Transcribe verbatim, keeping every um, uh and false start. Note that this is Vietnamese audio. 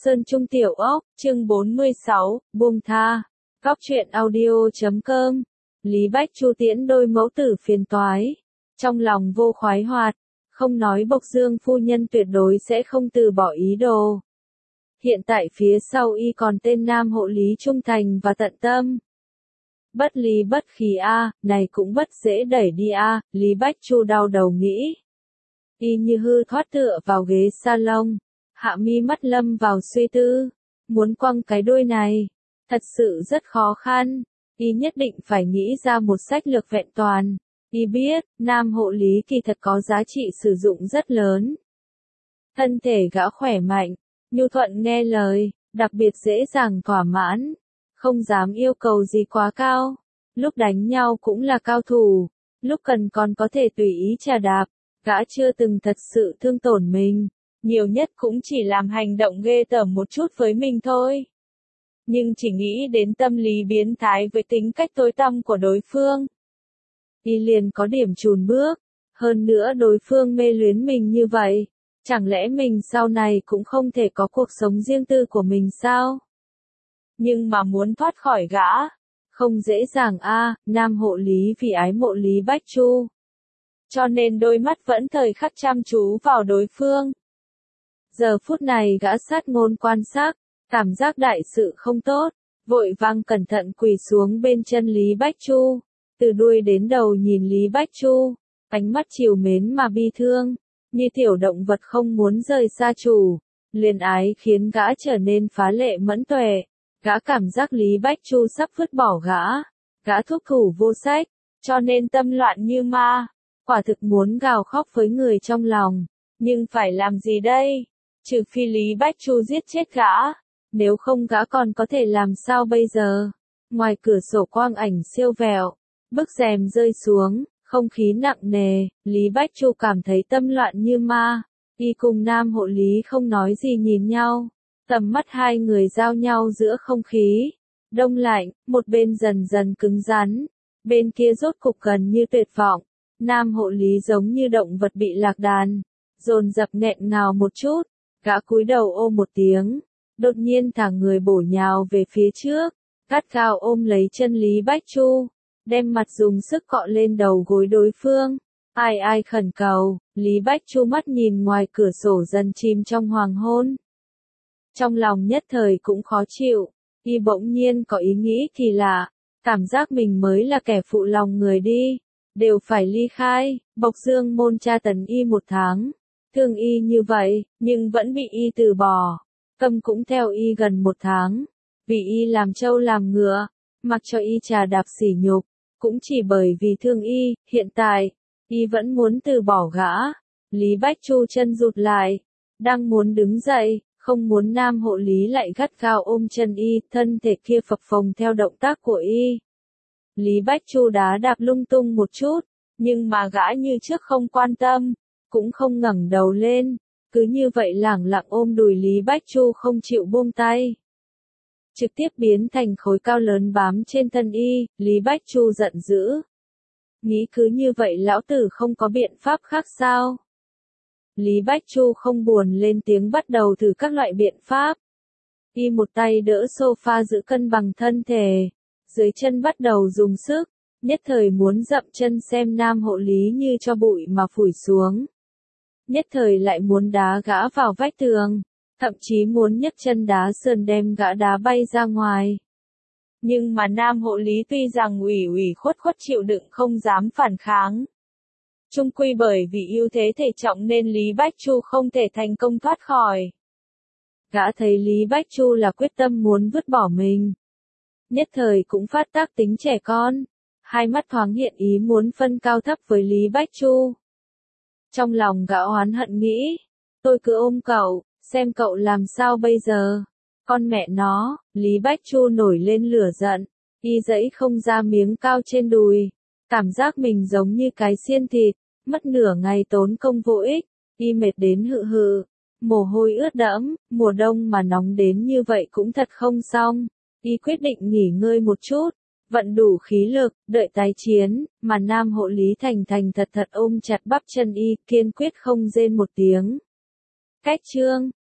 Sơn Trung Tiểu Ốc, chương bốn mươi sáu, buông tha. Góc truyện audio chấm com. Lý Bách Chu tiễn đôi mẫu tử phiền toái. Trong lòng vô khoái hoạt, không nói Bộc Dương phu nhân tuyệt đối sẽ không từ bỏ ý đồ. Hiện tại phía sau y còn tên nam hộ lý trung thành và tận tâm. Bất lý bất khí a, này cũng bất dễ đẩy đi a, Lý Bách Chu đau đầu nghĩ. Y như hư thoát tựa vào ghế salon, hạ mi mắt lâm vào suy tư, muốn quăng cái đuôi này, thật sự rất khó khăn, y nhất định phải nghĩ ra một sách lược vẹn toàn. Y biết, nam hộ lý kỳ thật có giá trị sử dụng rất lớn. Thân thể gã khỏe mạnh, nhu thuận nghe lời, đặc biệt dễ dàng thỏa mãn, không dám yêu cầu gì quá cao, lúc đánh nhau cũng là cao thủ, lúc cần còn có thể tùy ý trà đạp, gã chưa từng thật sự thương tổn mình, nhiều nhất cũng chỉ làm hành động ghê tởm một chút với mình thôi. Nhưng chỉ nghĩ đến tâm lý biến thái với tính cách tối tăm của đối phương, y liền có điểm chùn bước, hơn nữa đối phương mê luyến mình như vậy, chẳng lẽ mình sau này cũng không thể có cuộc sống riêng tư của mình sao? Nhưng mà muốn thoát khỏi gã, không dễ dàng a, nam hộ lý vì ái mộ Lý Bách Chu, cho nên đôi mắt vẫn thời khắc chăm chú vào đối phương. Giờ phút này gã sát ngôn quan sát, cảm giác đại sự không tốt, vội vàng cẩn thận quỳ xuống bên chân Lý Bách Chu, từ đuôi đến đầu nhìn Lý Bách Chu, ánh mắt trìu mến mà bi thương, như tiểu động vật không muốn rời xa chủ. Liền ái khiến gã trở nên phá lệ mẫn tuệ, gã cảm giác Lý Bách Chu sắp vứt bỏ gã, gã thúc thủ vô sách, cho nên tâm loạn như ma, quả thực muốn gào khóc với người trong lòng, nhưng phải làm gì đây? Trừ phi Lý Bách Chu giết chết gã, nếu không gã còn có thể làm sao bây giờ? Ngoài cửa sổ quang ảnh siêu vẹo, bức rèm rơi xuống, không khí nặng nề, Lý Bách Chu cảm thấy tâm loạn như ma. Y cùng nam hộ lý không nói gì nhìn nhau, tầm mắt hai người giao nhau giữa không khí, đông lạnh, một bên dần dần cứng rắn, bên kia rốt cục gần như tuyệt vọng, nam hộ lý giống như động vật bị lạc đàn, dồn dập nghẹn ngào một chút, gã cúi đầu ôm một tiếng, đột nhiên thả người bổ nhào về phía trước, gắt gao ôm lấy chân Lý Bách Chu, đem mặt dùng sức cọ lên đầu gối đối phương. Ai ai khẩn cầu, Lý Bách Chu mắt nhìn ngoài cửa sổ dần chìm trong hoàng hôn. Trong lòng nhất thời cũng khó chịu, y bỗng nhiên có ý nghĩ kỳ lạ, cảm giác mình mới là kẻ phụ lòng người đi, đều phải ly khai. Bộc Dương môn tra tấn y một tháng, thương y như vậy, nhưng vẫn bị y từ bỏ, câm cũng theo y gần một tháng, vì y làm trâu làm ngựa, mặc cho y trà đạp sỉ nhục, cũng chỉ bởi vì thương y. Hiện tại y vẫn muốn từ bỏ gã. Lý Bách Chu chân rụt lại, đang muốn đứng dậy, không muốn nam hộ lý lại gắt gao ôm chân y, thân thể kia phập phồng theo động tác của y. Lý Bách Chu đá đạp lung tung một chút, nhưng mà gã như trước không quan tâm, cũng không ngẩng đầu lên, cứ như vậy lẳng lặng ôm đùi Lý Bách Chu không chịu buông tay. Trực tiếp biến thành khối cao lớn bám trên thân y, Lý Bách Chu giận dữ. Nghĩ cứ như vậy lão tử không có biện pháp khác sao? Lý Bách Chu không buồn lên tiếng bắt đầu thử các loại biện pháp. Y một tay đỡ sofa giữ cân bằng thân thể, dưới chân bắt đầu dùng sức, nhất thời muốn dậm chân xem nam hộ lý như cho bụi mà phủi xuống. Nhất thời lại muốn đá gã vào vách tường, thậm chí muốn nhấc chân đá sườn đem gã đá bay ra ngoài. Nhưng mà nam hộ lý tuy rằng ủy ủy khuất khuất chịu đựng không dám phản kháng. Chung quy bởi vì ưu thế thể trọng nên Lý Bách Chu không thể thành công thoát khỏi. Gã thấy Lý Bách Chu là quyết tâm muốn vứt bỏ mình. Nhất thời cũng phát tác tính trẻ con, hai mắt thoáng hiện ý muốn phân cao thấp với Lý Bách Chu. Trong lòng gã oán hận nghĩ, tôi cứ ôm cậu, xem cậu làm sao bây giờ. Con mẹ nó, Lý Bách Chu nổi lên lửa giận, y dẫy không ra miếng cao trên đùi, cảm giác mình giống như cái xiên thịt, mất nửa ngày tốn công vô ích, y mệt đến hự hự, mồ hôi ướt đẫm, mùa đông mà nóng đến như vậy cũng thật không xong, y quyết định nghỉ ngơi một chút, vận đủ khí lực, đợi tái chiến, mà nam hộ lý thành thành thật thật ôm chặt bắp chân y, kiên quyết không rên một tiếng. Cách chương